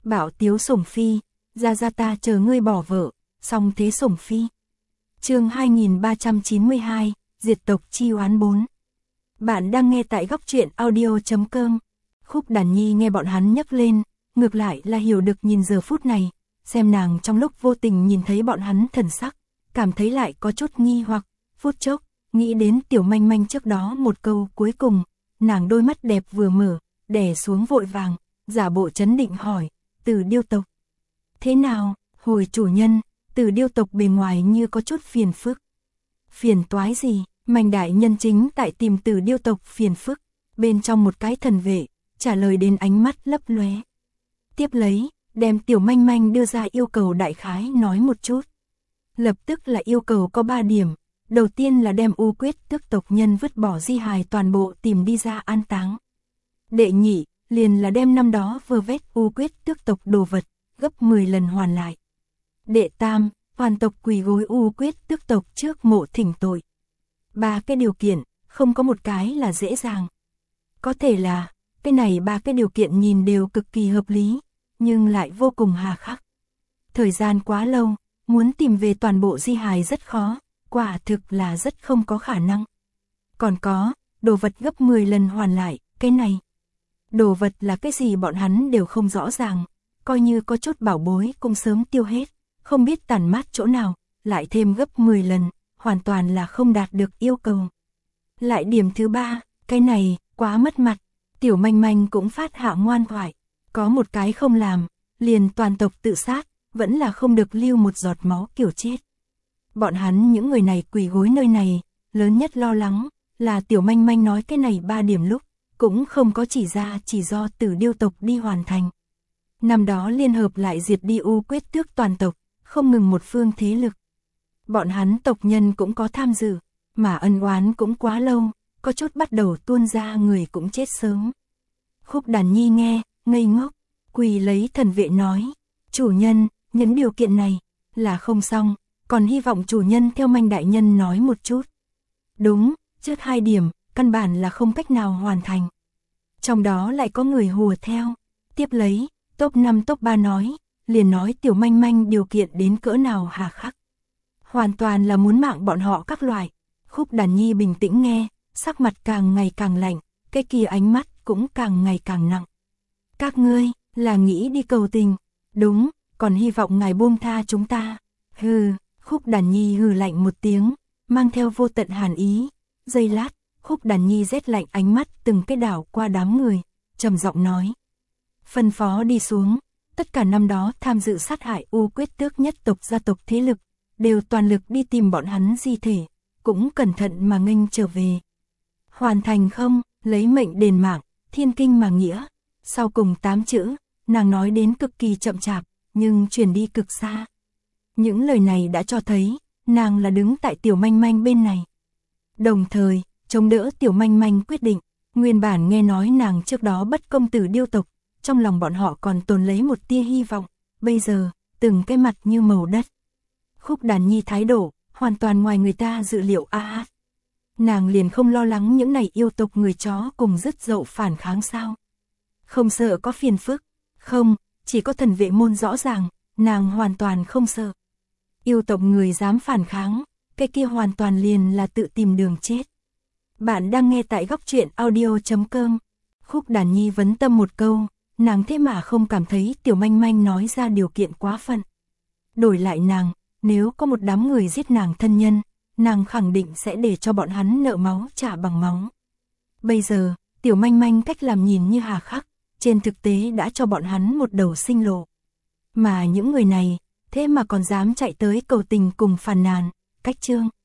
Bảo Tiếu Sủng Phi, ra ta chờ ngươi bỏ vợ, xong thế Sủng Phi. Chương 2392, Diệt tộc chi oán 4. Bạn đang nghe tại góc truyện audio.com. Khúc Đàn Nhi nghe bọn hắn nhắc lên, ngược lại là hiểu được nhìn giờ phút này, xem nàng trong lúc vô tình nhìn thấy bọn hắn thần sắc, cảm thấy lại có chút nghi hoặc, phút chốc, nghĩ đến Tiểu Manh Manh trước đó một câu cuối cùng, nàng đôi mắt đẹp vừa mở, đè xuống vội vàng, giả bộ trấn định hỏi, Từ Điêu tộc. Thế nào, hồi chủ nhân, Từ Điêu tộc bề ngoài như có chút phiền phức. Phiền toái gì, Manh đại nhân chính tại tìm Từ Điêu tộc phiền phức, bên trong một cái thần vệ, trả lời đến ánh mắt lấp lóe. Tiếp lấy, đem Tiểu Manh Manh đưa ra yêu cầu đại khái nói một chút. Lập tức là yêu cầu có 3 điểm, đầu tiên là đem U Quyết Tước tộc nhân vứt bỏ di hài toàn bộ tìm đi ra an táng. Đệ nhị, liền là đem năm đó vơ vét U Quyết Tước tộc đồ vật, gấp 10 lần hoàn lại. Đệ tam, hoàn tộc quỳ gối U Quyết Tước tộc trước mộ thỉnh tội. 3 cái điều kiện, không có một cái là dễ dàng. Có thể là, cái này 3 cái điều kiện nhìn đều cực kỳ hợp lý, nhưng lại vô cùng hà khắc. Thời gian quá lâu, muốn tìm về toàn bộ di hài rất khó, quả thực là rất không có khả năng. Còn có, đồ vật gấp 10 lần hoàn lại, cái này. Đồ vật là cái gì bọn hắn đều không rõ ràng, coi như có chút bảo bối cũng sớm tiêu hết, không biết tàn mát chỗ nào, lại thêm gấp 10 lần, hoàn toàn là không đạt được yêu cầu. Lại điểm thứ 3, cái này, quá mất mặt, Tiểu Manh Manh cũng phát hạ ngoan thoại, có một cái không làm, liền toàn tộc tự sát, vẫn là không được lưu một giọt máu kiểu chết. Bọn hắn những người này quỳ gối nơi này, lớn nhất lo lắng, là Tiểu Manh Manh nói cái này 3 điểm lúc, cũng không có chỉ ra chỉ do Tử Điêu tộc đi hoàn thành. Năm đó liên hợp lại diệt đi U Quyết Tước toàn tộc, không ngừng một phương thế lực. Bọn hắn tộc nhân cũng có tham dự, mà ân oán cũng quá lâu, có chút bắt đầu tuôn ra người cũng chết sớm. Khúc Đàn Nhi nghe, ngây ngốc, quỳ lấy thần vệ nói, chủ nhân, những điều kiện này, là không xong, còn hy vọng chủ nhân theo Manh đại nhân nói một chút. Đúng, trước 2 điểm, căn bản là không cách nào hoàn thành. Trong đó lại có người hùa theo, tiếp lấy, top 5 top 3 nói, liền nói Tiểu Manh Manh điều kiện đến cỡ nào hà khắc. Hoàn toàn là muốn mạng bọn họ các loại. Khúc Đàn Nhi bình tĩnh nghe, sắc mặt càng ngày càng lạnh, cái kia ánh mắt cũng càng ngày càng nặng. Các ngươi, là nghĩ đi cầu tình, đúng, còn hy vọng ngài buông tha chúng ta. Hừ, Khúc Đàn Nhi hừ lạnh một tiếng, mang theo vô tận hàn ý. Giây lát, Khúc Đàn Nhi rét lạnh ánh mắt từng cái đảo qua đám người, trầm giọng nói. Phân phó đi xuống, tất cả năm đó tham dự sát hại U Quyết Tước nhất tộc gia tộc thế lực, đều toàn lực đi tìm bọn hắn di thể, cũng cẩn thận mà nghênh trở về. Hoàn thành không, lấy mệnh đền mạng, thiên kinh mà nghĩa. Sau cùng 8 chữ, nàng nói đến cực kỳ chậm chạp, nhưng truyền đi cực xa. Những lời này đã cho thấy, nàng là đứng tại Tiểu Manh Manh bên này. Đồng thời, chống đỡ Tiểu Manh Manh quyết định, nguyên bản nghe nói nàng trước đó bất công Tử Điêu tộc, trong lòng bọn họ còn tồn lấy một tia hy vọng, bây giờ, từng cái mặt như màu đất. Khúc Đàn Nhi thái độ, hoàn toàn ngoài người ta dự liệu a. Nàng liền không lo lắng những này yêu tộc người chó cùng dứt dậu phản kháng sao? Không sợ có phiền phức, không, chỉ có thần vệ môn rõ ràng, nàng hoàn toàn không sợ. Yêu tộc người dám phản kháng, cái kia hoàn toàn liền là tự tìm đường chết. Bạn đang nghe tại góc truyện audio.com. Khúc Đàn Nhi vấn tâm một câu, nàng thế mà không cảm thấy Tiểu Manh Manh nói ra điều kiện quá phận. Đổi lại nàng, nếu có một đám người giết nàng thân nhân, nàng khẳng định sẽ để cho bọn hắn nợ máu trả bằng máu. Bây giờ, Tiểu Manh Manh cách làm nhìn như hà khắc, trên thực tế đã cho bọn hắn một đầu sinh lộ. Mà những người này, thế mà còn dám chạy tới cầu tình cùng phàn nàn, cách chương.